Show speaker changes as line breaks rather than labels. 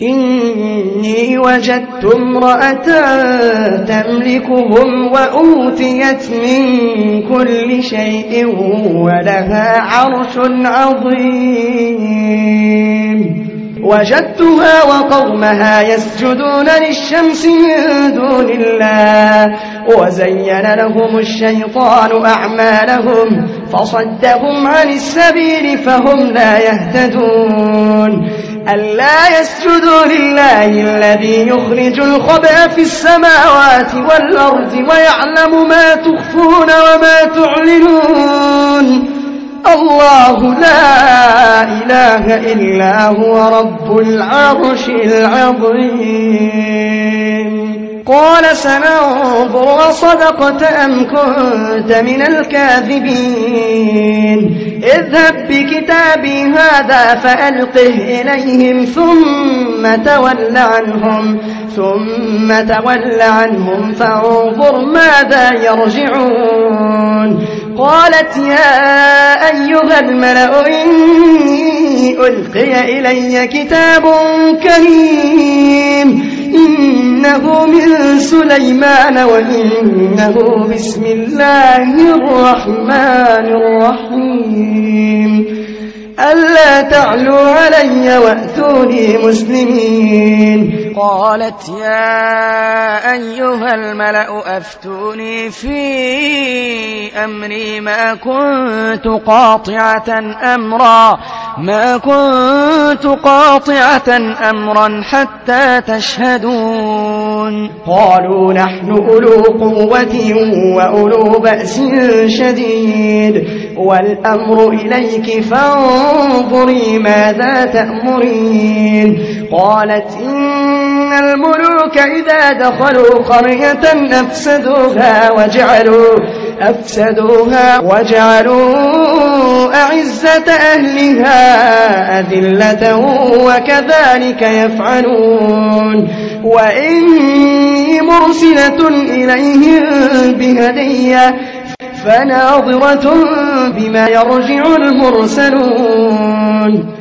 إني وجدت امرأة تملكهم وأوتيت من كل شيء ولها عرش عظيم وجدتها وقومها يسجدون للشمس من دون الله وزين لهم الشيطان أعمالهم فصدهم عن السبيل فهم لا يهتدون ألا يسجدوا لله الذي يخرج الخبأ في السماوات والأرض ويعلم ما تخفون وما تعلنون الله لا إله إلا هو رب العرش العظيم قال سننظر أصدقت أم كنت من الكاذبين اذهب بكتابي هذا فألقه إليهم ثم تول عنهم فانظر ماذا يرجعون قالت يا أيها الملأ إني ألقي إلي كتاب كريم إنه من سليمان وإنه بسم الله الرحمن الرحيم ألا تعلوا علي وأتوني مسلمين
قالت يا أيها الملأ أفتوني في أمري ما كنت قاطعة أمرا حتى تشهدون
قالوا نحن أولو قوة وأولو بأس شديد والأمر إليك فانظري ماذا تأمرين قالت إن الملوك إذا دخلوا قرية أفسدوها وجعلوا أعزة أهلها أذلة وكذلك يفعلون وإني مرسلة إليهم بهدية فناظرة بما يرجع المرسلون